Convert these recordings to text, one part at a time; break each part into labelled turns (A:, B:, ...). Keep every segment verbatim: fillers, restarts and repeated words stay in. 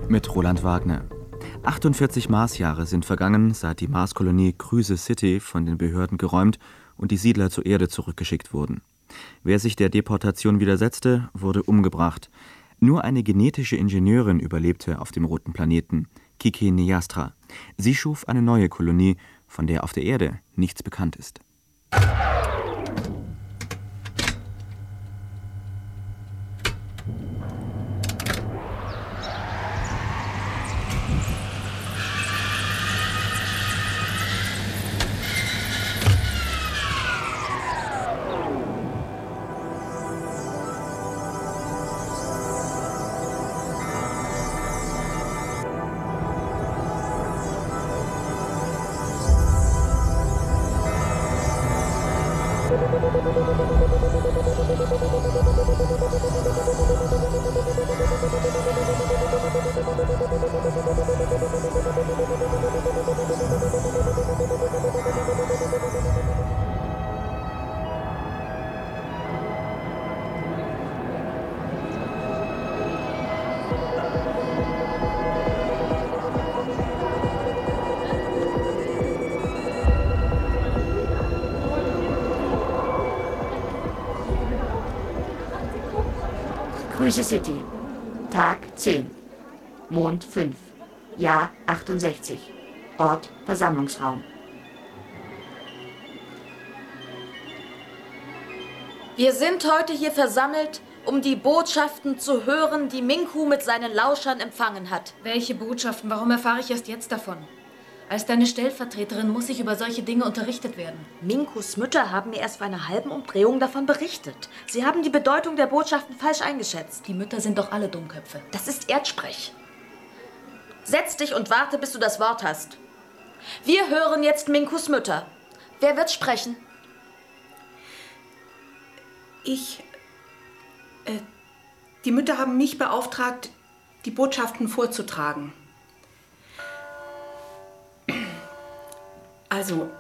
A: mit Roland Wagner. achtundvierzig Marsjahre sind vergangen, seit die Marskolonie Kryse City von den Behörden geräumt und die Siedler zur Erde zurückgeschickt wurden. Wer sich der Deportation widersetzte, wurde umgebracht. Nur eine genetische Ingenieurin überlebte auf dem roten Planeten, Kiki Neyastra. Sie schuf eine neue Kolonie, von der auf der Erde nichts bekannt ist.
B: Kryse City, Tag zehn, Mond fünf, Jahr achtundsechzig, Ort Versammlungsraum.
C: Wir sind heute hier versammelt, um die Botschaften zu hören, die Minku mit seinen Lauschern empfangen hat.
D: Welche Botschaften? Warum erfahre ich erst jetzt davon? Als deine Stellvertreterin muss ich über solche Dinge unterrichtet werden.
C: Minkus Mütter haben mir erst vor einer halben Umdrehung davon berichtet. Sie haben die Bedeutung der Botschaften falsch eingeschätzt.
D: Die Mütter sind doch alle Dummköpfe.
C: Das ist Erdsprech. Setz dich und warte, bis du das Wort hast. Wir hören jetzt Minkus Mütter. Wer wird sprechen?
E: Ich. Äh, die Mütter haben mich beauftragt, die Botschaften vorzutragen. Also,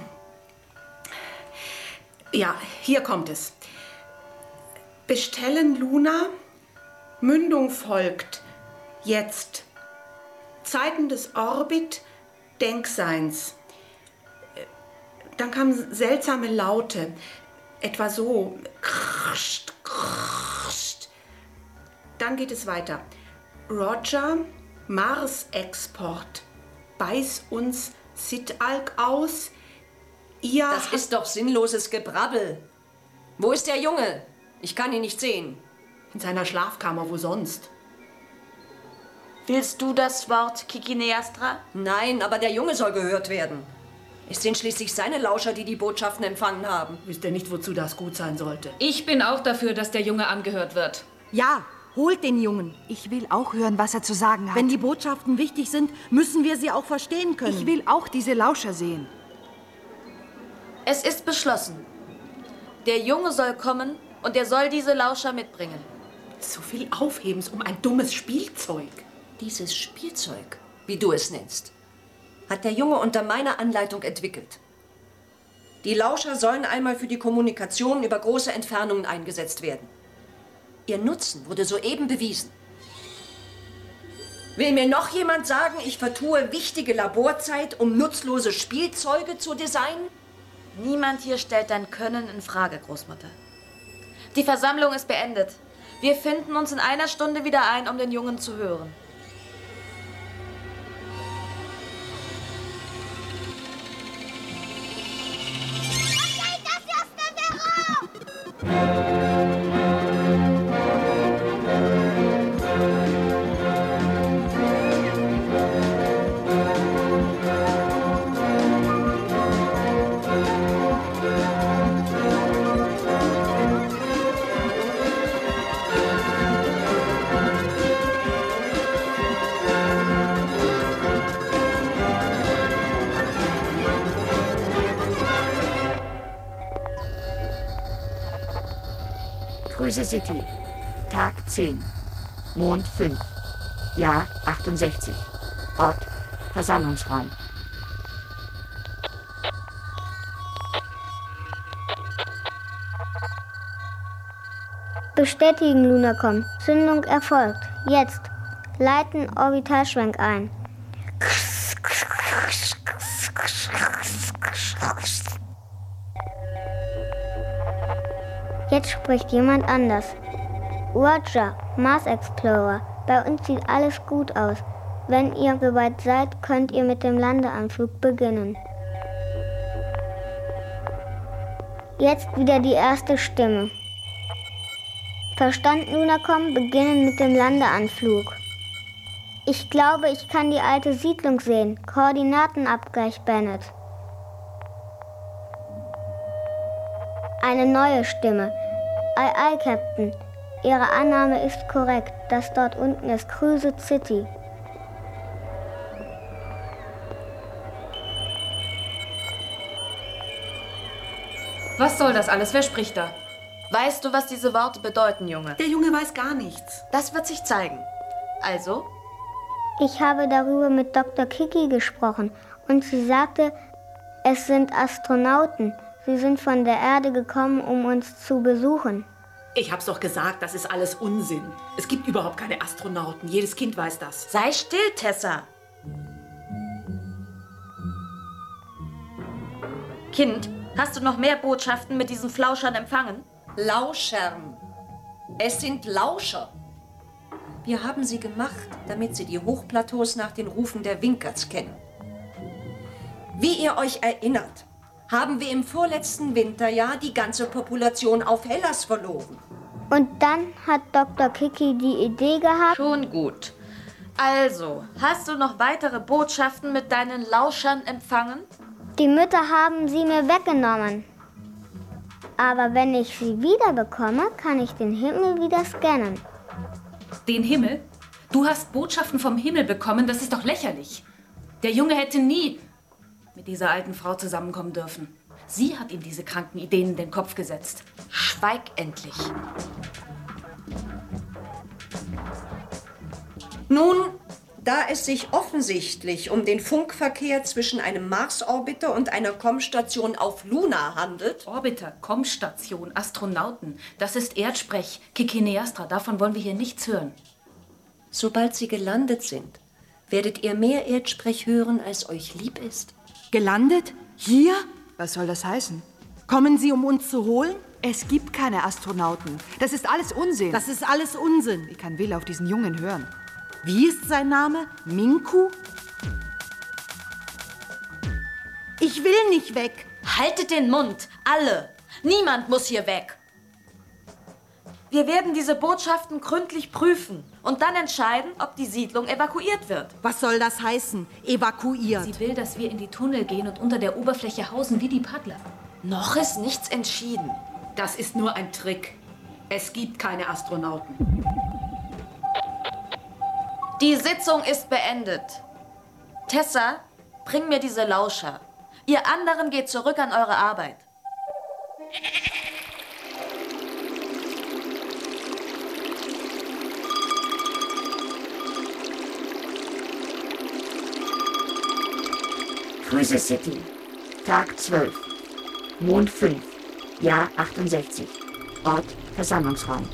E: ja, hier kommt es. Bestellen Luna, Mündung folgt, jetzt. Zeiten des Orbit, Denkseins. Dann kamen seltsame Laute, etwa so. Dann geht es weiter. Roger, Mars-Export, beiß uns Sitalk aus. Ihr
F: das ist doch sinnloses Gebrabbel. Wo ist der Junge? Ich kann ihn nicht sehen.
E: In seiner Schlafkammer, wo sonst?
C: Willst du das Wort, Kiki Neyastra?
F: Nein, aber der Junge soll gehört werden. Es sind schließlich seine Lauscher, die die Botschaften empfangen haben.
E: Wisst ihr nicht, wozu das gut sein sollte?
D: Ich bin auch dafür, dass der Junge angehört wird.
G: Ja, holt den Jungen. Ich will auch hören, was er zu sagen hat. Wenn die Botschaften wichtig sind, müssen wir sie auch verstehen können. Ich will auch diese Lauscher sehen.
C: Es ist beschlossen. Der Junge soll kommen und er soll diese Lauscher mitbringen.
E: So viel Aufhebens um ein dummes Spielzeug.
F: Dieses Spielzeug, wie du es nennst, hat der Junge unter meiner Anleitung entwickelt. Die Lauscher sollen einmal für die Kommunikation über große Entfernungen eingesetzt werden. Ihr Nutzen wurde soeben bewiesen. Will mir noch jemand sagen, ich vertue wichtige Laborzeit, um nutzlose Spielzeuge zu designen?
C: Niemand hier stellt dein Können in Frage, Großmutter. Die Versammlung ist beendet. Wir finden uns in einer Stunde wieder ein, um den Jungen zu hören.
B: Kryse City, Tag zehn, Mond fünf, Jahr achtundsechzig, Ort Versammlungsraum.
H: Bestätigen, Lunacom. Zündung erfolgt. Jetzt. leiten Orbitalschwenk ein. Jetzt spricht jemand anders. Roger, Mars Explorer, bei uns sieht alles gut aus. Wenn ihr soweit seid, könnt ihr mit dem Landeanflug beginnen. Jetzt wieder die erste Stimme. Verstanden, Lunacom, beginnen mit dem Landeanflug. Ich glaube, ich kann die alte Siedlung sehen. Koordinatenabgleich, Bennett. Eine neue Stimme. Ei, ei, Captain. Ihre Annahme ist korrekt. Das dort unten ist Cruise City.
D: Was soll das alles? Wer spricht da?
C: Weißt du, was diese Worte bedeuten, Junge?
E: Der Junge weiß gar nichts.
C: Das wird sich zeigen. Also?
H: Ich habe darüber mit Doktor Kiki gesprochen und sie sagte, es sind Astronauten. Sie sind von der Erde gekommen, um uns zu besuchen.
E: Ich hab's doch gesagt, das ist alles Unsinn. Es gibt überhaupt keine Astronauten. Jedes Kind weiß das.
C: Sei still, Tessa. Kind, hast du noch mehr Botschaften mit diesen Flauschern empfangen?
F: Lauschern. Es sind Lauscher. Wir haben sie gemacht, damit sie die Hochplateaus nach den Rufen der Winkerts kennen. Wie ihr euch erinnert, haben wir im vorletzten Winterjahr die ganze Population auf Hellas verloren.
H: Und dann hat Doktor Kiki die Idee gehabt...
C: Schon gut. Also, hast du noch weitere Botschaften mit deinen Lauschern empfangen?
H: Die Mütter haben sie mir weggenommen. Aber wenn ich sie wieder bekomme, kann ich den Himmel wieder scannen.
D: Den Himmel? Du hast Botschaften vom Himmel bekommen, das ist doch lächerlich. Der Junge hätte nie mit dieser alten Frau zusammenkommen dürfen. Sie hat ihm diese kranken Ideen in den Kopf gesetzt.
C: Schweig endlich.
F: Nun, da es sich offensichtlich um den Funkverkehr zwischen einem Mars-Orbiter und einer Com-Station auf Luna handelt...
D: Orbiter, Com-Station, Astronauten, das ist Erdsprech, Kikineastra, davon wollen wir hier nichts hören.
F: Sobald sie gelandet sind, werdet ihr mehr Erdsprech hören, als euch lieb ist.
G: Gelandet? Hier? Was soll das heißen? Kommen Sie, um uns zu holen? Es gibt keine Astronauten. Das ist alles Unsinn.
E: Das ist alles Unsinn.
G: Wie kann Will auf diesen Jungen hören? Wie ist sein Name? Minku?
E: Ich will nicht weg.
C: Haltet den Mund, alle. Niemand muss hier weg. Wir werden diese Botschaften gründlich prüfen und dann entscheiden, ob die Siedlung evakuiert wird.
E: Was soll das heißen? Evakuiert.
D: Sie will, dass wir in die Tunnel gehen und unter der Oberfläche hausen wie die Paddler.
C: Noch ist nichts entschieden.
E: Das ist nur ein Trick. Es gibt keine Astronauten.
C: Die Sitzung ist beendet. Tessa, bring mir diese Lauscher. Ihr anderen geht zurück an eure Arbeit.
B: Cruise City, Tag zwölf, Mond fünf, Jahr achtundsechzig, Ort Versammlungsraum.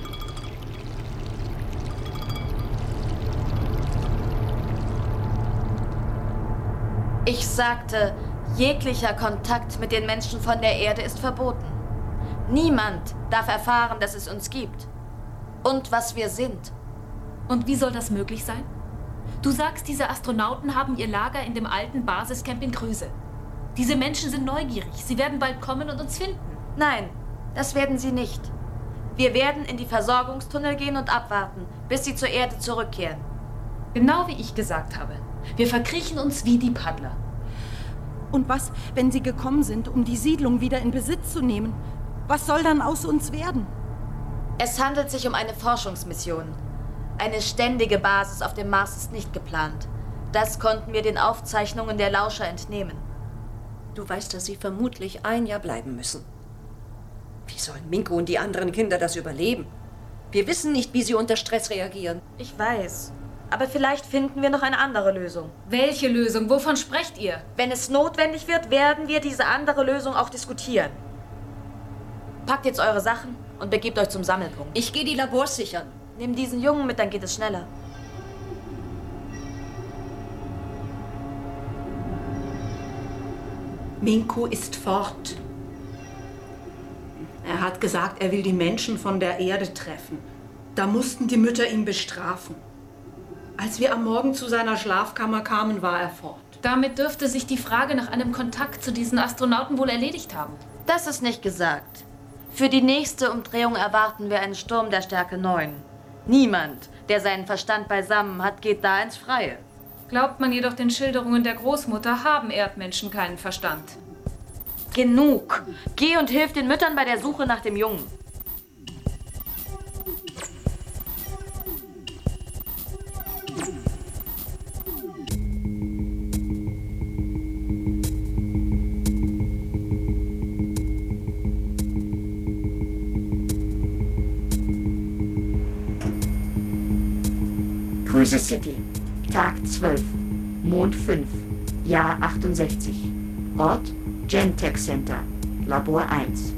C: Ich sagte, jeglicher Kontakt mit den Menschen von der Erde ist verboten. Niemand darf erfahren, dass es uns gibt und was wir sind.
D: Und wie soll das möglich sein? Du sagst, diese Astronauten haben ihr Lager in dem alten Basiscamp in Grüse. Diese Menschen sind neugierig. Sie werden bald kommen und uns finden.
C: Nein, das werden sie nicht. Wir werden in die Versorgungstunnel gehen und abwarten, bis sie zur Erde zurückkehren.
D: Genau wie ich gesagt habe. Wir verkriechen uns wie die Paddler.
E: Und was, wenn sie gekommen sind, um die Siedlung wieder in Besitz zu nehmen? Was soll dann aus uns werden?
C: Es handelt sich um eine Forschungsmission. Eine ständige Basis auf dem Mars ist nicht geplant. Das konnten wir den Aufzeichnungen der Lauscher entnehmen.
F: Du weißt, dass sie vermutlich ein Jahr bleiben müssen. Wie sollen Minko und die anderen Kinder das überleben? Wir wissen nicht, wie sie unter Stress reagieren.
C: Ich weiß. Aber vielleicht finden wir noch eine andere Lösung.
D: Welche Lösung? Wovon sprecht ihr?
C: Wenn es notwendig wird, werden wir diese andere Lösung auch diskutieren. Packt jetzt eure Sachen und begebt euch zum Sammelpunkt.
F: Ich gehe die Labors sichern.
C: Nimm diesen Jungen mit, dann geht es schneller.
E: Minko ist fort. Er hat gesagt, er will die Menschen von der Erde treffen. Da mussten die Mütter ihn bestrafen. Als wir am Morgen zu seiner Schlafkammer kamen, war er fort.
D: Damit dürfte sich die Frage nach einem Kontakt zu diesen Astronauten wohl erledigt haben.
C: Das ist nicht gesagt. Für die nächste Umdrehung erwarten wir einen Sturm der Stärke neun. Niemand, der seinen Verstand beisammen hat, geht da ins Freie.
D: Glaubt man jedoch den Schilderungen der Großmutter, haben Erdmenschen keinen Verstand.
C: Genug. Geh und hilf den Müttern bei der Suche nach dem Jungen.
B: Krüse City, Tag zwölf, Mond fünf, Jahr achtundsechzig. Ort Gentek Center, Labor eins.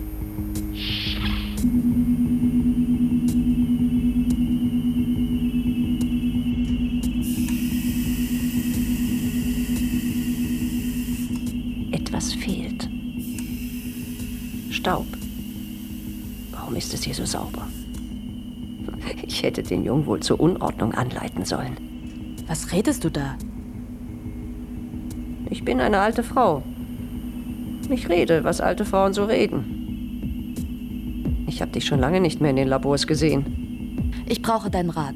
F: Etwas fehlt. Staub. Warum ist es hier so sauber? Ich hätte den Jungen wohl zur Unordnung anleiten sollen.
C: Was redest du da?
F: Ich bin eine alte Frau. Ich rede, was alte Frauen so reden. Ich habe dich schon lange nicht mehr in den Labors gesehen.
C: Ich brauche deinen Rat.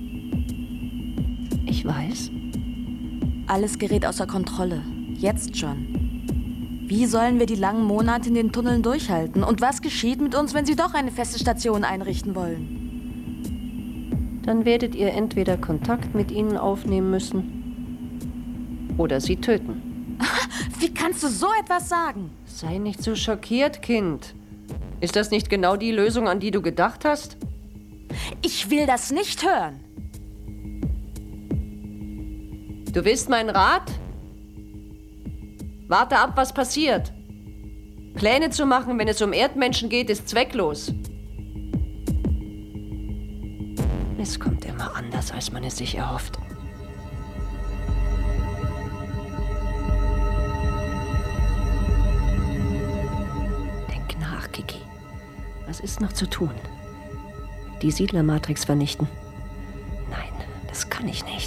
F: Ich weiß.
C: Alles gerät außer Kontrolle. Jetzt schon. Wie sollen wir die langen Monate in den Tunneln durchhalten? Und was geschieht mit uns, wenn sie doch eine feste Station einrichten wollen?
F: Dann werdet ihr entweder Kontakt mit ihnen aufnehmen müssen oder sie töten.
C: Wie kannst du so etwas sagen?
F: Sei nicht so schockiert, Kind. Ist das nicht genau die Lösung, an die du gedacht hast?
C: Ich will das nicht hören.
F: Du willst meinen Rat? Warte ab, was passiert. Pläne zu machen, wenn es um Erdmenschen geht, ist zwecklos. Es kommt immer anders, als man es sich erhofft. Denk nach, Kiki. Was ist noch zu tun? Die Siedlermatrix vernichten? Nein, das kann ich nicht.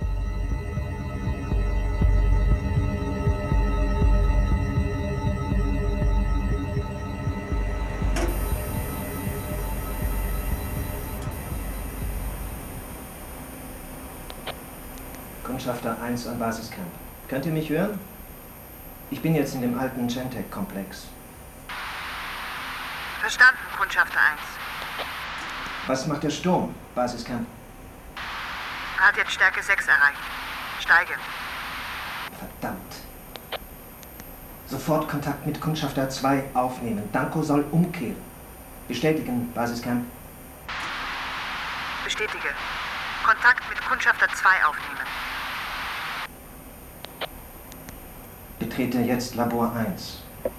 I: Kundschafter eins am Basiscamp. Könnt ihr mich hören? Ich bin jetzt in dem alten Gentek-Komplex.
J: Verstanden, Kundschafter eins.
I: Was macht der Sturm, Basiscamp?
J: Hat jetzt Stärke sechs erreicht. Steigend.
I: Verdammt. Sofort Kontakt mit Kundschafter zwei aufnehmen. Danko soll umkehren. Bestätigen, Basiscamp.
J: Bestätige. Kontakt mit Kundschafter zwei aufnehmen.
I: Betrete jetzt Labor eins.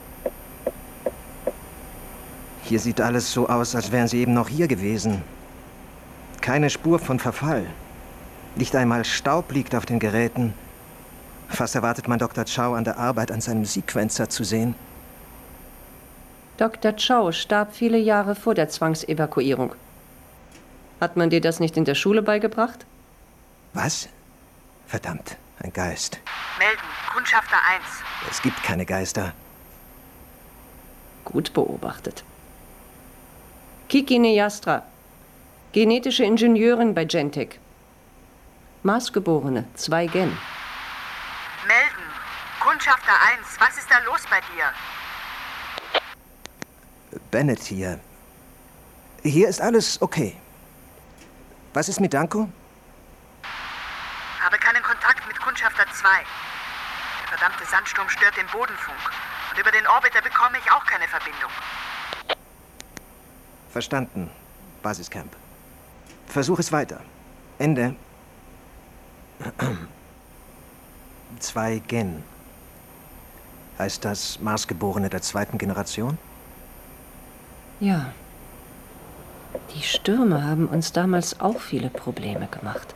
I: Hier sieht alles so aus, als wären Sie eben noch hier gewesen. Keine Spur von Verfall. Nicht einmal Staub liegt auf den Geräten. Fast erwartet man Doktor Chow an der Arbeit an seinem Sequencer zu sehen.
F: Doktor Chow starb viele Jahre vor der Zwangsevakuierung. Hat man dir das nicht in der Schule beigebracht?
I: Was? Verdammt, ein Geist.
J: Melden, Kundschafter eins.
I: Es gibt keine Geister.
F: Gut beobachtet. Kiki Neyastra, genetische Ingenieurin bei Gentek. Maßgeborene, zwei Gen.
J: Melden, Kundschafter eins, was ist da los bei dir?
I: Bennett hier. Hier ist alles okay. Was ist mit Danko?
J: Habe keinen Kontakt mit Kundschafter zwei. Der verdammte Sandsturm stört den Bodenfunk. Und über den Orbiter bekomme ich auch keine Verbindung.
I: Verstanden, Basiscamp. Versuch es weiter. Ende. Zwei Gen. Heißt das Marsgeborene der zweiten Generation?
F: Ja. Die Stürme haben uns damals auch viele Probleme gemacht.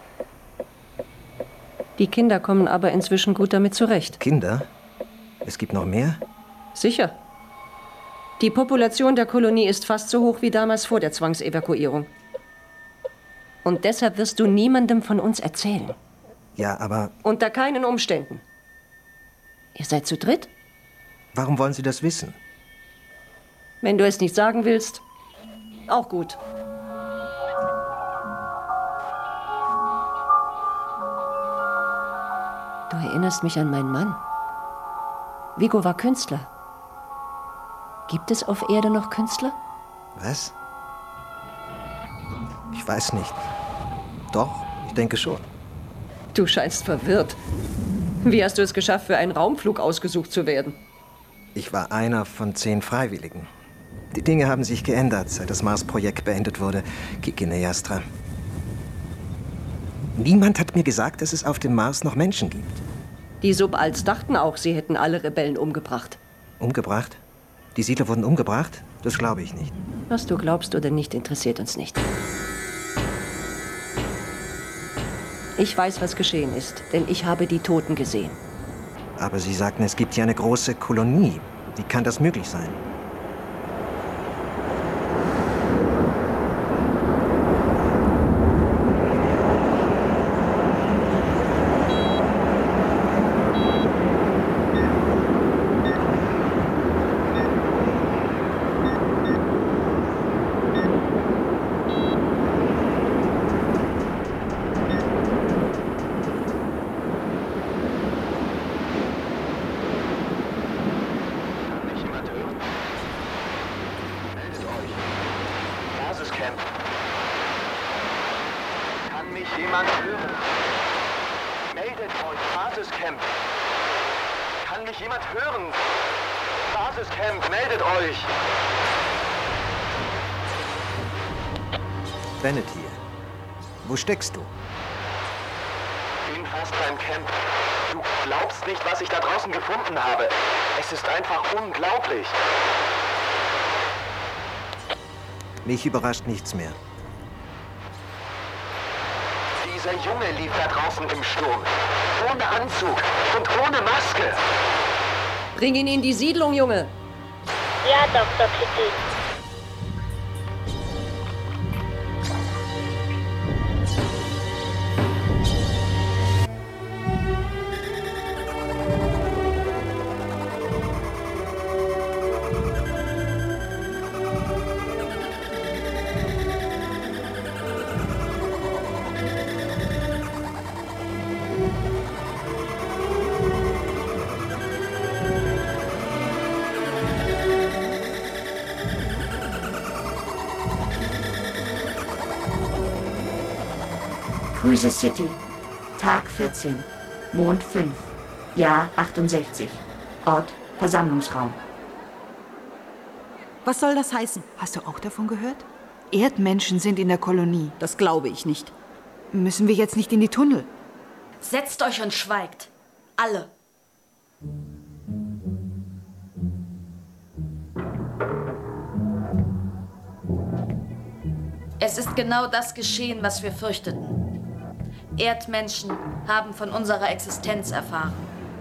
F: Die Kinder kommen aber inzwischen gut damit zurecht.
I: Kinder? Es gibt noch mehr?
F: Sicher. Die Population der Kolonie ist fast so hoch wie damals vor der Zwangsevakuierung. Und deshalb wirst du niemandem von uns erzählen.
I: Ja, aber...
F: Unter keinen Umständen. Ihr seid zu dritt?
I: Warum wollen Sie das wissen?
F: Wenn du es nicht sagen willst, auch gut. Du erinnerst mich an meinen Mann. Vigo war Künstler. Gibt es auf Erde noch Künstler?
I: Was? Ich weiß nicht. Doch, ich denke schon.
F: Du scheinst verwirrt. Wie hast du es geschafft, für einen Raumflug ausgesucht zu werden?
I: Ich war einer von zehn Freiwilligen. Die Dinge haben sich geändert, seit das Mars-Projekt beendet wurde. Kiki Neyastra. Niemand hat mir gesagt, dass es auf dem Mars noch Menschen gibt.
F: Die Subalts dachten auch, sie hätten alle Rebellen umgebracht.
I: Umgebracht? Die Siedler wurden umgebracht? Das glaube ich nicht.
F: Was du glaubst oder nicht, interessiert uns nicht. Ich weiß, was geschehen ist, denn ich habe die Toten gesehen.
I: Aber Sie sagten, es gibt hier eine große Kolonie. Wie kann das möglich sein? Bennett hier. Wo steckst du?
K: Bin fast beim Camp. Du glaubst nicht, was ich da draußen gefunden habe. Es ist einfach unglaublich.
I: Mich überrascht nichts mehr.
K: Dieser Junge lief da draußen im Sturm. Ohne Anzug und ohne Maske.
F: Bring ihn in die Siedlung, Junge.
H: Ja, Doktor Kitty.
B: Cruiser City, Tag vierzehn, Mond fünf, Jahr achtundsechzig, Ort Versammlungsraum.
G: Was soll das heißen? Hast du auch davon gehört? Erdmenschen sind in der Kolonie.
E: Das glaube ich nicht.
G: Müssen wir jetzt nicht in die Tunnel?
C: Setzt euch und schweigt. Alle. Es ist genau das geschehen, was wir fürchteten. Erdmenschen haben von unserer Existenz erfahren.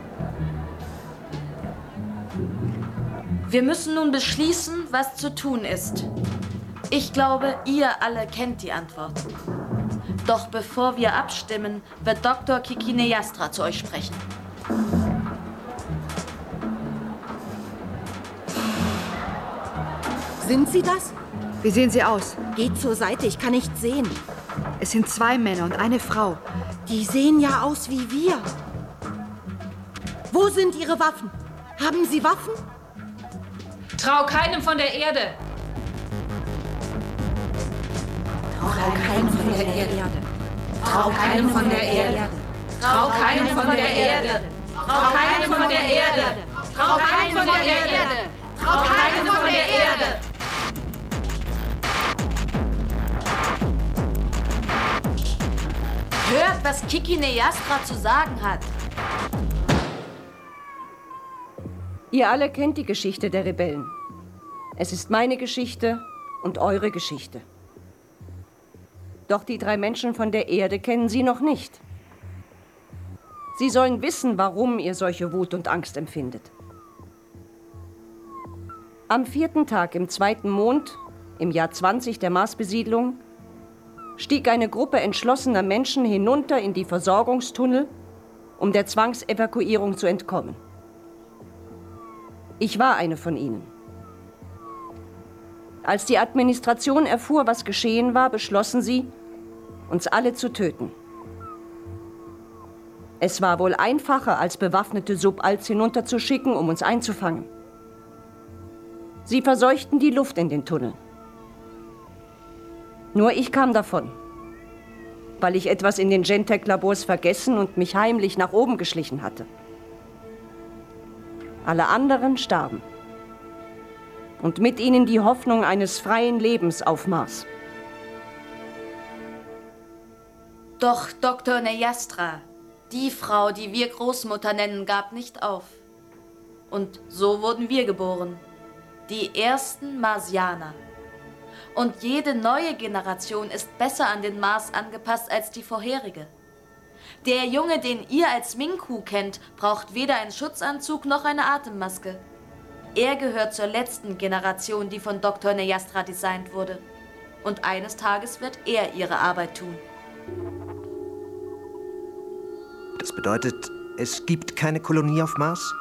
C: Wir müssen nun beschließen, was zu tun ist. Ich glaube, ihr alle kennt die Antwort. Doch bevor wir abstimmen, wird Doktor Kiki Neyastra zu euch sprechen.
G: Sind Sie das? Wie sehen Sie aus?
E: Geht zur Seite, ich kann nichts sehen.
G: Es sind zwei Männer und eine Frau.
E: Die sehen ja aus wie wir. Wo sind Ihre Waffen? Haben Sie Waffen?
D: Trau keinem von der Erde.
E: Trau keinem von der Erde.
D: Trau keinem von der Erde. Trau keinem von der Erde. Trau keinem von der Erde. Trau keinem von der Erde. Trau keinem von der Erde.
C: Hört, was Kiki Neyastra zu sagen hat.
F: Ihr alle kennt die Geschichte der Rebellen. Es ist meine Geschichte und eure Geschichte. Doch die drei Menschen von der Erde kennen sie noch nicht. Sie sollen wissen, warum ihr solche Wut und Angst empfindet. Am vierten Tag im zweiten Mond, im Jahr zwanzig der Marsbesiedlung, stieg eine Gruppe entschlossener Menschen hinunter in die Versorgungstunnel, um der Zwangsevakuierung zu entkommen. Ich war eine von ihnen. Als die Administration erfuhr, was geschehen war, beschlossen sie, uns alle zu töten. Es war wohl einfacher, als bewaffnete Suballs hinunterzuschicken, um uns einzufangen. Sie verseuchten die Luft in den Tunneln. Nur ich kam davon, weil ich etwas in den Gentek-Labors vergessen und mich heimlich nach oben geschlichen hatte. Alle anderen starben. Und mit ihnen die Hoffnung eines freien Lebens auf Mars.
C: Doch Doktor Neyastra, die Frau, die wir Großmutter nennen, gab nicht auf. Und so wurden wir geboren. Die ersten Marsianer. Und jede neue Generation ist besser an den Mars angepasst als die vorherige. Der Junge, den ihr als Minku kennt, braucht weder einen Schutzanzug noch eine Atemmaske. Er gehört zur letzten Generation, die von Doktor Neyastra designt wurde. Und eines Tages wird er ihre Arbeit tun.
I: Das bedeutet, es gibt keine Kolonie auf Mars?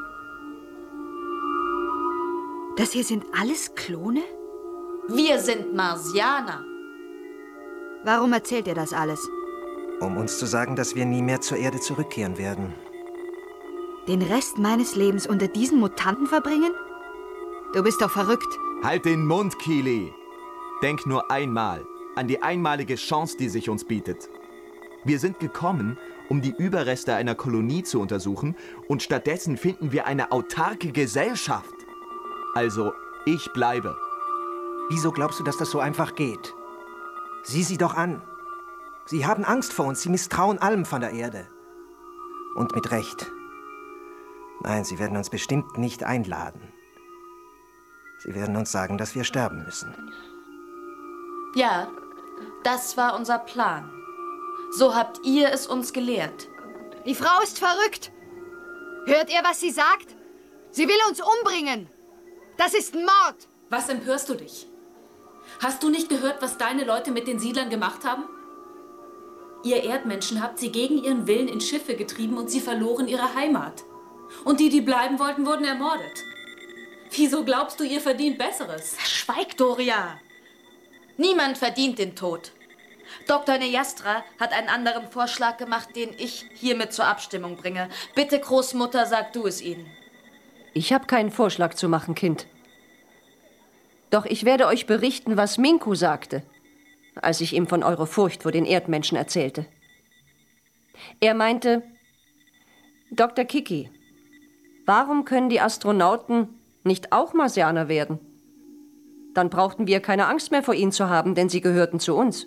G: Das hier sind alles Klone?
C: Wir sind Marsianer.
G: Warum erzählt ihr das alles?
I: Um uns zu sagen, dass wir nie mehr zur Erde zurückkehren werden.
G: Den Rest meines Lebens unter diesen Mutanten verbringen? Du bist doch verrückt.
L: Halt den Mund, Keely. Denk nur einmal an die einmalige Chance, die sich uns bietet. Wir sind gekommen, um die Überreste einer Kolonie zu untersuchen, und stattdessen finden wir eine autarke Gesellschaft. Also, ich bleibe.
I: Wieso glaubst du, dass das so einfach geht? Sieh sie doch an. Sie haben Angst vor uns, sie misstrauen allem von der Erde. Und mit Recht. Nein, sie werden uns bestimmt nicht einladen. Sie werden uns sagen, dass wir sterben müssen.
C: Ja, das war unser Plan. So habt ihr es uns gelehrt.
G: Die Frau ist verrückt. Hört ihr, was sie sagt? Sie will uns umbringen. Das ist Mord.
D: Was empörst du dich? Hast du nicht gehört, was deine Leute mit den Siedlern gemacht haben? Ihr Erdmenschen habt sie gegen ihren Willen in Schiffe getrieben und sie verloren ihre Heimat. Und die, die bleiben wollten, wurden ermordet. Wieso glaubst du, ihr verdient Besseres?
C: Schweig, Doria! Niemand verdient den Tod. Doktor Neyastra hat einen anderen Vorschlag gemacht, den ich hiermit zur Abstimmung bringe. Bitte, Großmutter, sag du es ihnen.
F: Ich habe keinen Vorschlag zu machen, Kind. Doch ich werde euch berichten, was Minku sagte, als ich ihm von eurer Furcht vor den Erdmenschen erzählte. Er meinte, Doktor Kiki, warum können die Astronauten nicht auch Marsianer werden? Dann brauchten wir keine Angst mehr vor ihnen zu haben, denn sie gehörten zu uns.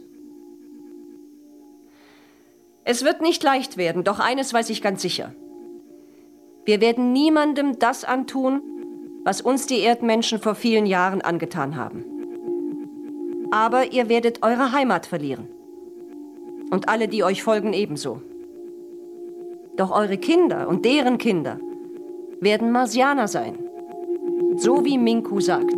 F: Es wird nicht leicht werden, doch eines weiß ich ganz sicher. Wir werden niemandem das antun, was uns die Erdmenschen vor vielen Jahren angetan haben. Aber ihr werdet eure Heimat verlieren. Und alle, die euch folgen, ebenso. Doch eure Kinder und deren Kinder werden Marsianer sein. So wie Minku sagt.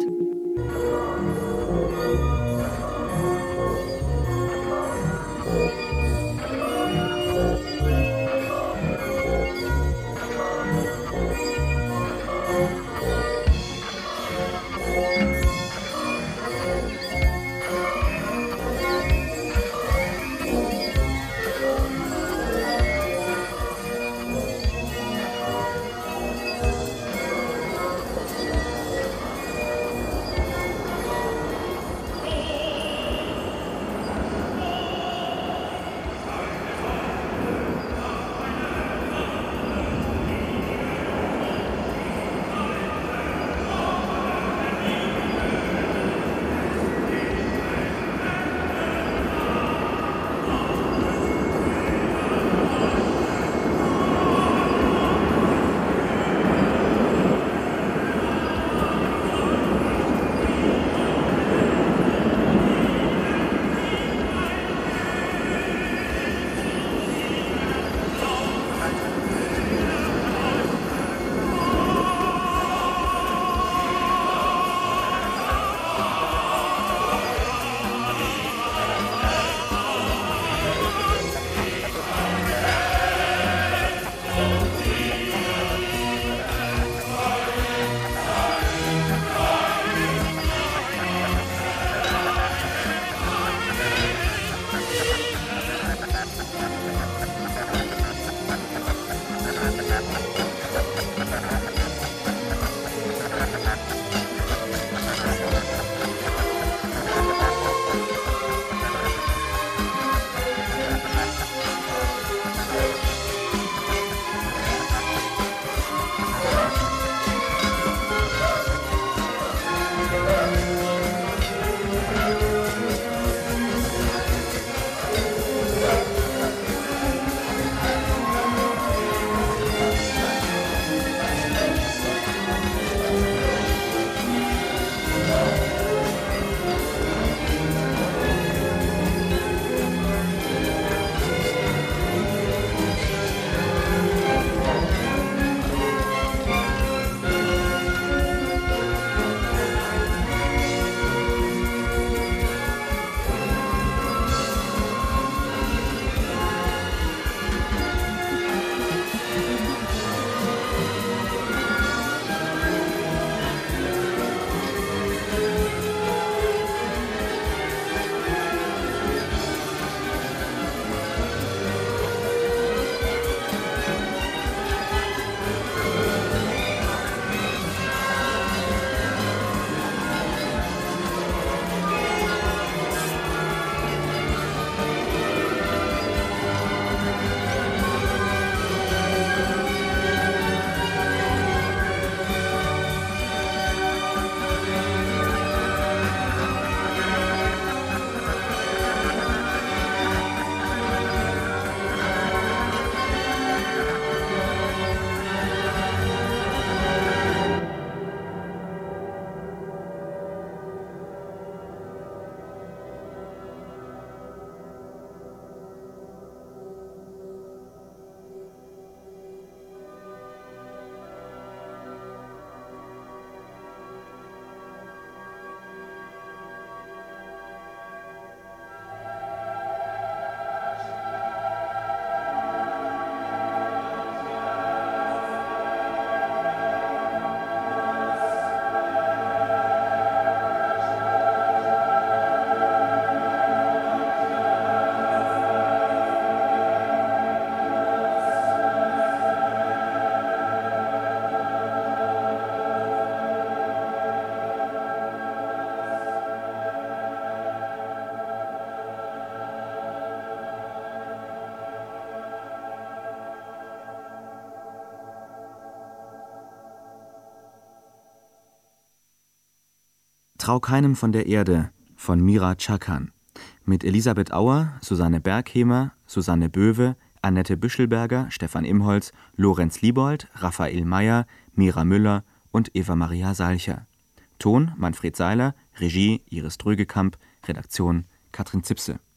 A: Trau keinem von der Erde von Mira Chakan. Mit Elisabeth Auer, Susanne Berghemer, Susanne Böwe, Annette Büschelberger, Stefan Imholz, Lorenz Liebold, Raphael Meyer, Mira Müller und Eva-Maria Salcher. Ton Manfred Seiler, Regie Iris Drögekamp, Redaktion Katrin Zipse.